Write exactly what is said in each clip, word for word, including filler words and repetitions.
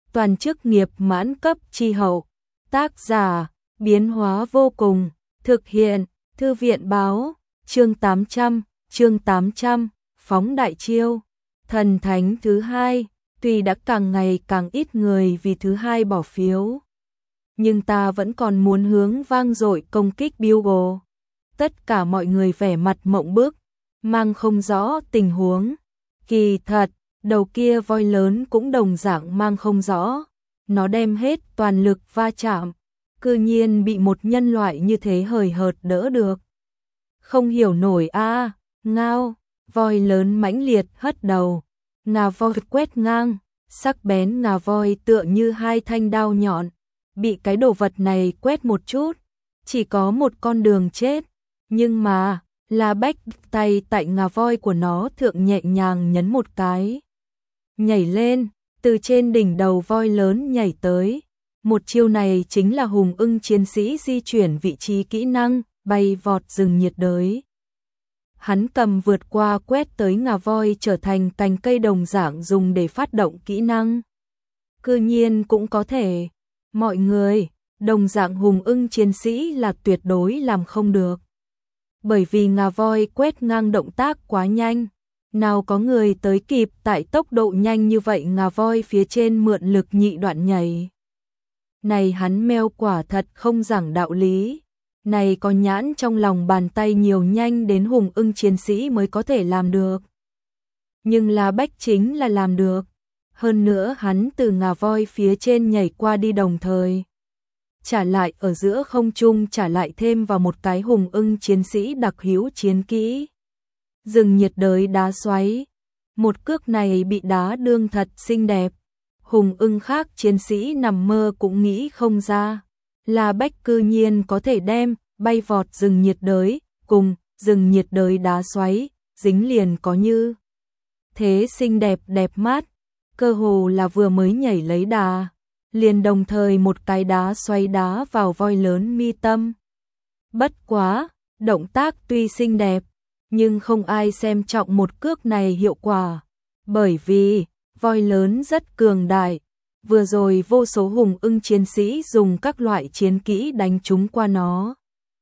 toàn chức nghiệp mãn cấp chi hậu. Tác giả, biến hóa vô cùng, thực hiện, thư viện báo, chương tám trăm, chương tám trăm, phóng đại chiêu. Thần thánh thứ hai, tuy đã càng ngày càng ít người vì thứ hai bỏ phiếu, nhưng ta vẫn còn muốn hướng vang dội công kích Bugle. Tất cả mọi người vẻ mặt mộng bức, mang không rõ tình huống. Kỳ thật, đầu kia voi lớn cũng đồng dạng mang không rõ. Nó đem hết toàn lực va chạm, cư nhiên bị một nhân loại như thế hời hợt đỡ được. Không hiểu nổi a, ngao, voi lớn mãnh liệt hất đầu, ngà voi quét ngang, sắc bén ngà voi tựa như hai thanh đao nhọn, bị cái đồ vật này quét một chút, chỉ có một con đường chết, nhưng mà, La Bách tay tại ngà voi của nó thượng nhẹ nhàng nhấn một cái. Nhảy lên, từ trên đỉnh đầu voi lớn nhảy tới. Một chiêu này chính là hùng ưng chiến sĩ di chuyển vị trí kỹ năng, bay vọt rừng nhiệt đới. Hắn cầm vượt qua quét tới ngà voi trở thành cành cây đồng dạng dùng để phát động kỹ năng. Cư nhiên cũng có thể. Mọi người, đồng dạng hùng ưng chiến sĩ là tuyệt đối làm không được. Bởi vì ngà voi quét ngang động tác quá nhanh. Nào có người tới kịp tại tốc độ nhanh như vậy ngà voi phía trên mượn lực nhị đoạn nhảy. Này hắn meo quả thật không giảng đạo lý. Này có nhãn trong lòng bàn tay nhiều nhanh đến hùng ưng chiến sĩ mới có thể làm được. Nhưng La Bách chính là làm được. Hơn nữa hắn từ ngà voi phía trên nhảy qua đi đồng thời. Trả lại ở giữa không trung trả lại thêm vào một cái hùng ưng chiến sĩ đặc hữu chiến kỹ. Rừng nhiệt đới đá xoáy. Một cước này bị đá đương thật xinh đẹp. Hùng ưng khác chiến sĩ nằm mơ cũng nghĩ không ra. La Bách cư nhiên có thể đem bay vọt rừng nhiệt đới cùng rừng nhiệt đới đá xoáy dính liền có như thế xinh đẹp đẹp mát, cơ hồ là vừa mới nhảy lấy đà, liền đồng thời một cái đá xoáy đá vào voi lớn mi tâm. Bất quá, động tác tuy xinh đẹp, nhưng không ai xem trọng một cước này hiệu quả, bởi vì voi lớn rất cường đại. Vừa rồi vô số hùng ưng chiến sĩ dùng các loại chiến kỹ đánh trúng qua nó.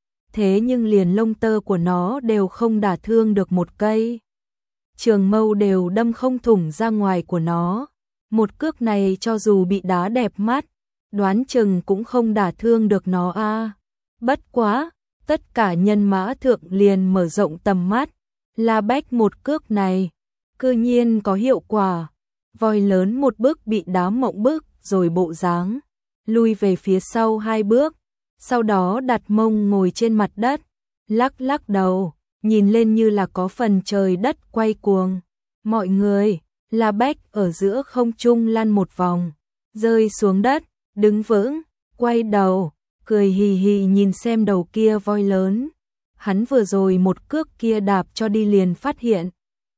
Thế nhưng liền lông tơ của nó đều không đả thương được một cây. Trường mâu đều đâm không thủng ra ngoài của nó. Một cước này cho dù bị đá đẹp mắt, đoán chừng cũng không đả thương được nó a. À. Bất quá, tất cả nhân mã thượng liền mở rộng tầm mắt. La Bách một cước này, cư nhiên có hiệu quả. Voi lớn một bước bị đá mộng bước rồi bộ dáng, lui về phía sau hai bước, sau đó đặt mông ngồi trên mặt đất, lắc lắc đầu, nhìn lên như là có phần trời đất quay cuồng. Mọi người, La Bách ở giữa không trung lăn một vòng, rơi xuống đất, đứng vững, quay đầu, cười hì hì nhìn xem đầu kia voi lớn. Hắn vừa rồi một cước kia đạp cho đi liền phát hiện.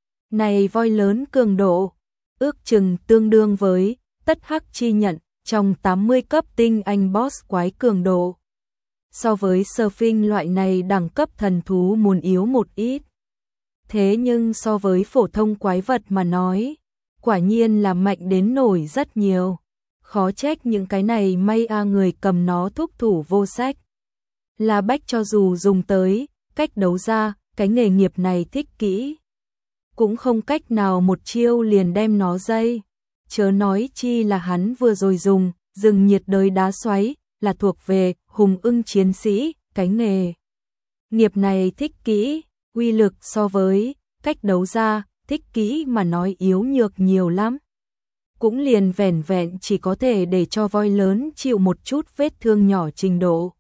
Này voi lớn cường độ, ước chừng tương đương với tất hắc chi nhận trong tám mươi cấp tinh anh boss quái cường độ. So với surfing loại này đẳng cấp thần thú muốn yếu một ít. Thế nhưng so với phổ thông quái vật mà nói, quả nhiên là mạnh đến nổi rất nhiều. Khó trách những cái này may a người cầm nó thúc thủ vô sách. La Bách cho dù dùng tới cách đấu ra, cái nghề nghiệp này thích kỹ, cũng không cách nào một chiêu liền đem nó dây. Chớ nói chi là hắn vừa rồi dùng rừng nhiệt đới đá xoáy là thuộc về hùng ưng chiến sĩ, cái nghề nghiệp này thích kỹ, uy lực so với cách đấu ra, thích kỹ mà nói yếu nhược nhiều lắm. Cũng liền vẻn vẹn chỉ có thể để cho voi lớn chịu một chút vết thương nhỏ trình độ.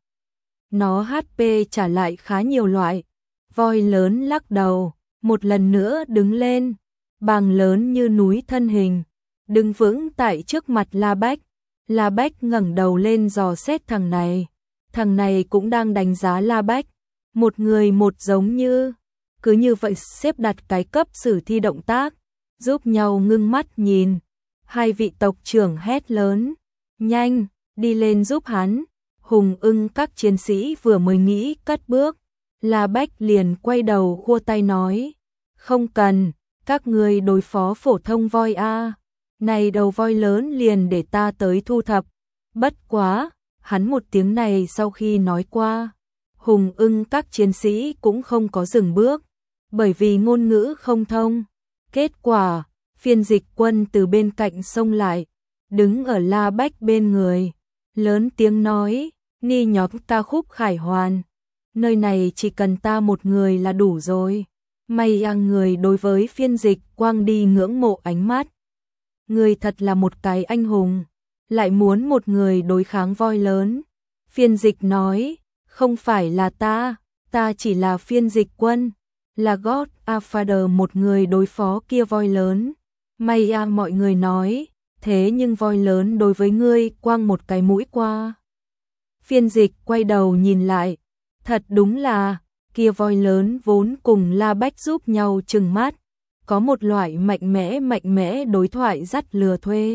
Nó hát pê trả lại khá nhiều loại. Voi lớn lắc đầu, một lần nữa đứng lên, bàng lớn như núi thân hình, đứng vững tại trước mặt La Bách. La Bách ngẩng đầu lên dò xét thằng này. Thằng này cũng đang đánh giá La Bách. Một người một giống như, cứ như vậy xếp đặt cái cấp sử thi động tác, giúp nhau ngưng mắt nhìn. Hai vị tộc trưởng hét lớn, nhanh, đi lên giúp hắn. Hùng ưng các chiến sĩ vừa mới nghĩ cất bước, La Bách liền quay đầu khua tay nói, không cần, các ngươi đối phó phổ thông voi a. Này đầu voi lớn liền để ta tới thu thập. Bất quá, hắn một tiếng này sau khi nói qua, Hùng Ưng các chiến sĩ cũng không có dừng bước, bởi vì ngôn ngữ không thông. Kết quả, phiên dịch quân từ bên cạnh xông lại, đứng ở La Bách bên người, lớn tiếng nói, ni nhóm ca khúc khải hoàn, nơi này chỉ cần ta một người là đủ rồi. May à, người đối với phiên dịch quang đi ngưỡng mộ ánh mắt. Người thật là một cái anh hùng, lại muốn một người đối kháng voi lớn. Phiên dịch nói, không phải là ta, ta chỉ là phiên dịch quân, là God a Father một người đối phó kia voi lớn. May à, mọi người nói, thế nhưng voi lớn đối với ngươi quang một cái mũi qua. Phiên dịch quay đầu nhìn lại, thật đúng là, kia voi lớn vốn cùng La Bách giúp nhau trừng mắt, có một loại mạnh mẽ mạnh mẽ đối thoại dắt lừa thuê.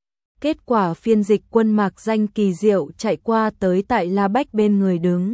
Kết quả phiên dịch quân mạc danh kỳ diệu chạy qua tới tại La Bách bên người đứng.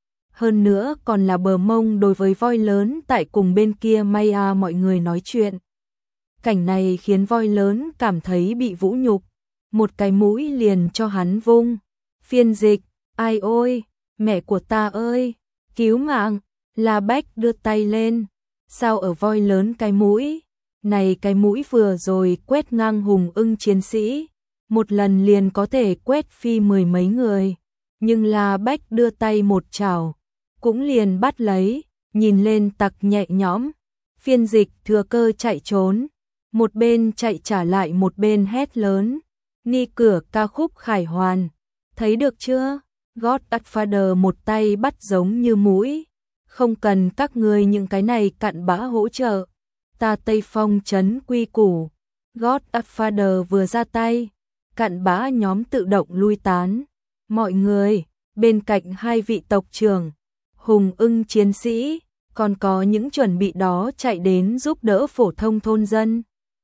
Hơn nữa còn là bờ mông đối với voi lớn tại cùng bên kia. May à, mọi người nói chuyện. Cảnh này khiến voi lớn cảm thấy bị vũ nhục, một cái mũi liền cho hắn vung. Phiên dịch, ai ôi, mẹ của ta ơi, cứu mạng. La Bách đưa tay lên, sao ở voi lớn cái mũi, này cái mũi vừa rồi quét ngang Hùng Ưng chiến sĩ, một lần liền có thể quét phi mười mấy người, nhưng La Bách đưa tay một chảo, cũng liền bắt lấy, nhìn lên tặc nhẹ nhõm. Phiên dịch thừa cơ chạy trốn, một bên chạy trả lại một bên hét lớn, ni cửa ca khúc khải hoàn, thấy được chưa? God Father một tay bắt giống như mũi, không cần các ngươi những cái này cặn bã hỗ trợ, ta Tây Phong trấn quy củ. God Father vừa ra tay, cặn bã nhóm tự động lui tán. Mọi người, bên cạnh hai vị tộc trưởng, Hùng Ưng chiến sĩ, còn có những chuẩn bị đó chạy đến giúp đỡ phổ thông thôn dân.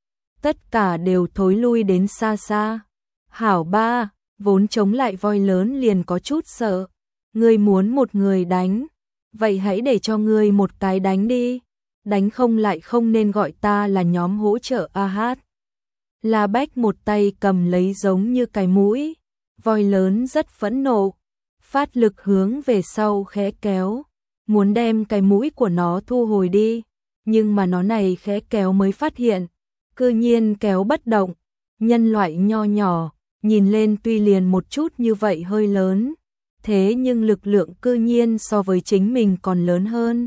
Tất cả đều thối lui đến xa xa. Hảo ba, vốn chống lại voi lớn liền có chút sợ. Ngươi muốn một người đánh, vậy hãy để cho ngươi một cái đánh đi. Đánh không lại không nên gọi ta là nhóm hỗ trợ a hát. La Bách một tay cầm lấy giống như cái mũi. Voi lớn rất phẫn nộ, phát lực hướng về sau khẽ kéo, muốn đem cái mũi của nó thu hồi đi, nhưng mà nó này khẽ kéo mới phát hiện, cư nhiên kéo bất động. Nhân loại nho nhỏ, nhìn lên tuy liền một chút như vậy hơi lớn, thế nhưng lực lượng cư nhiên so với chính mình còn lớn hơn.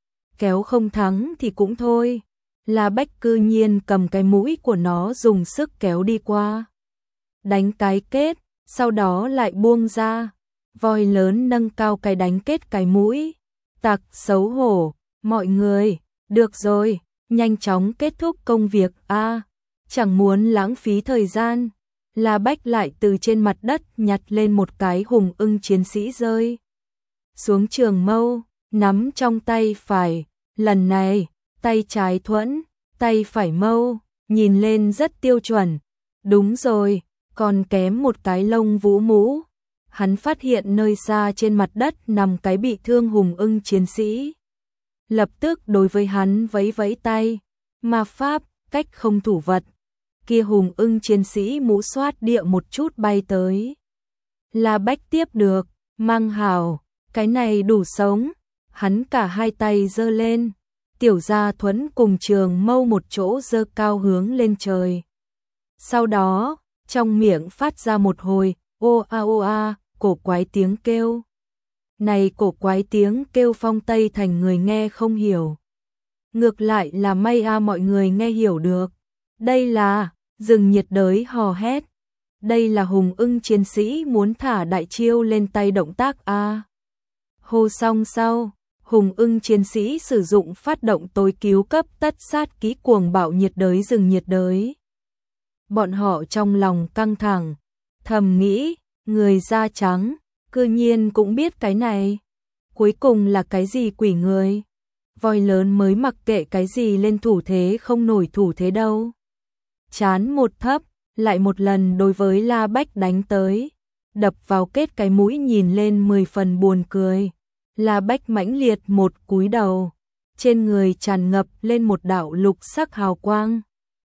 Kéo không thắng thì cũng thôi, La Bách cư nhiên cầm cái mũi của nó dùng sức kéo đi qua. Đánh cái kết, sau đó lại buông ra. Voi lớn nâng cao cái đánh kết cái mũi. Tặc xấu hổ, mọi người, được rồi, nhanh chóng kết thúc công việc a, chẳng muốn lãng phí thời gian. La Bách lại từ trên mặt đất nhặt lên một cái Hùng Ưng chiến sĩ rơi xuống trường mâu, nắm trong tay phải, lần này, tay trái thuẫn, tay phải mâu, nhìn lên rất tiêu chuẩn. Đúng rồi, còn kém một cái lông vũ mũ. Hắn phát hiện nơi xa trên mặt đất nằm cái bị thương Hùng Ưng chiến sĩ. Lập tức đối với hắn vẫy vẫy tay, ma pháp, cách không thủ vật. Kia Hùng Ưng chiến sĩ mũ xoát địa một chút bay tới. La Bách tiếp được, mang hảo, cái này đủ sống. Hắn cả hai tay giơ lên, tiểu gia thuẫn cùng trường mâu một chỗ giơ cao hướng lên trời. Sau đó, trong miệng phát ra một hồi, ô a ô a, cổ quái tiếng kêu. Này cổ quái tiếng kêu phong Tây thành người nghe không hiểu. Ngược lại là may a mọi người nghe hiểu được. Đây là, rừng nhiệt đới hò hét. Đây là Hùng Ưng chiến sĩ muốn thả đại chiêu lên tay động tác a. Hô xong sau, Hùng Ưng chiến sĩ sử dụng phát động tối cứu cấp tất sát kỹ cuồng bạo nhiệt đới rừng nhiệt đới. Bọn họ trong lòng căng thẳng, thầm nghĩ, người da trắng, cư nhiên cũng biết cái này. Cuối cùng là cái gì quỷ người? Voi lớn mới mặc kệ cái gì lên thủ thế không nổi thủ thế đâu. Chán một thấp, lại một lần đối với La Bách đánh tới, đập vào kết cái mũi nhìn lên mười phần buồn cười. La Bách mãnh liệt một cúi đầu, trên người tràn ngập lên một đạo lục sắc hào quang.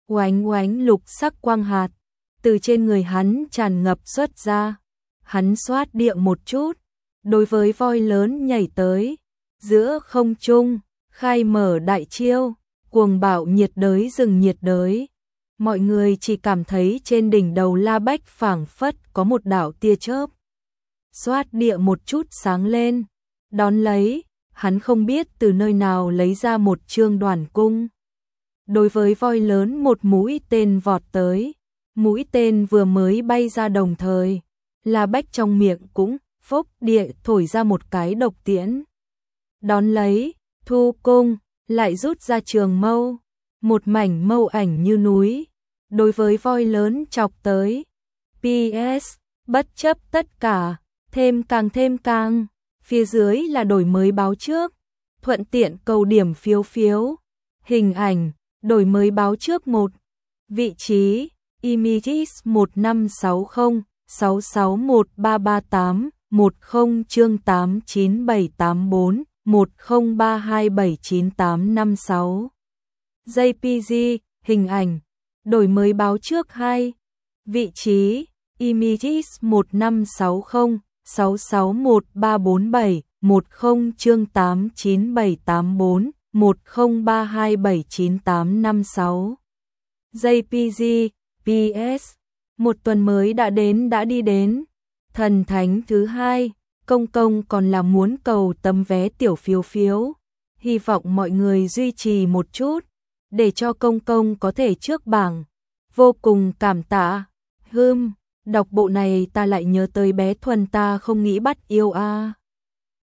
oánh oánh lục sắc quang hạt, từ trên người hắn tràn ngập xuất ra. Hắn xoát địa một chút, đối với voi lớn nhảy tới, giữa không trung, khai mở đại chiêu, cuồng bạo nhiệt đới rừng nhiệt đới. Mọi người chỉ cảm thấy trên đỉnh đầu La Bách phảng phất có một đạo tia chớp. Xoát địa một chút sáng lên, đón lấy, hắn không biết từ nơi nào lấy ra một trương đoàn cung. Đối với voi lớn một mũi tên vọt tới, mũi tên vừa mới bay ra đồng thời, La Bách trong miệng cũng phốc địa thổi ra một cái độc tiễn. Đón lấy, thu cung, lại rút ra trường mâu, một mảnh mâu ảnh như núi, đối với voi lớn chọc tới. pê ét, bất chấp tất cả, thêm càng thêm càng, phía dưới là đổi mới báo trước, thuận tiện cầu điểm phiếu phiếu, hình ảnh, đổi mới báo trước một, vị trí, images một năm sáu không, sáu sáu một ba ba tám, một không chương tám chín bảy tám bốn, một không ba hai bảy chín tám năm sáu. giê pê giê, hình ảnh, đổi mới báo trước hai, vị trí, images một năm sáu không, sáu sáu một ba bốn bảy, một không chương tám chín bảy tám bốn, một không ba hai bảy chín tám năm sáu. giê pê giê, pê ét, một tuần mới đã đến đã đi đến. Thần thánh thứ hai, công công còn là muốn cầu tấm vé tiểu phiếu phiếu. Hy vọng mọi người duy trì một chút, để cho công công có thể trước bảng. Vô cùng cảm tạ. Hưm, đọc bộ này ta lại nhớ tới bé Thuần ta không nghĩ bắt yêu a. À.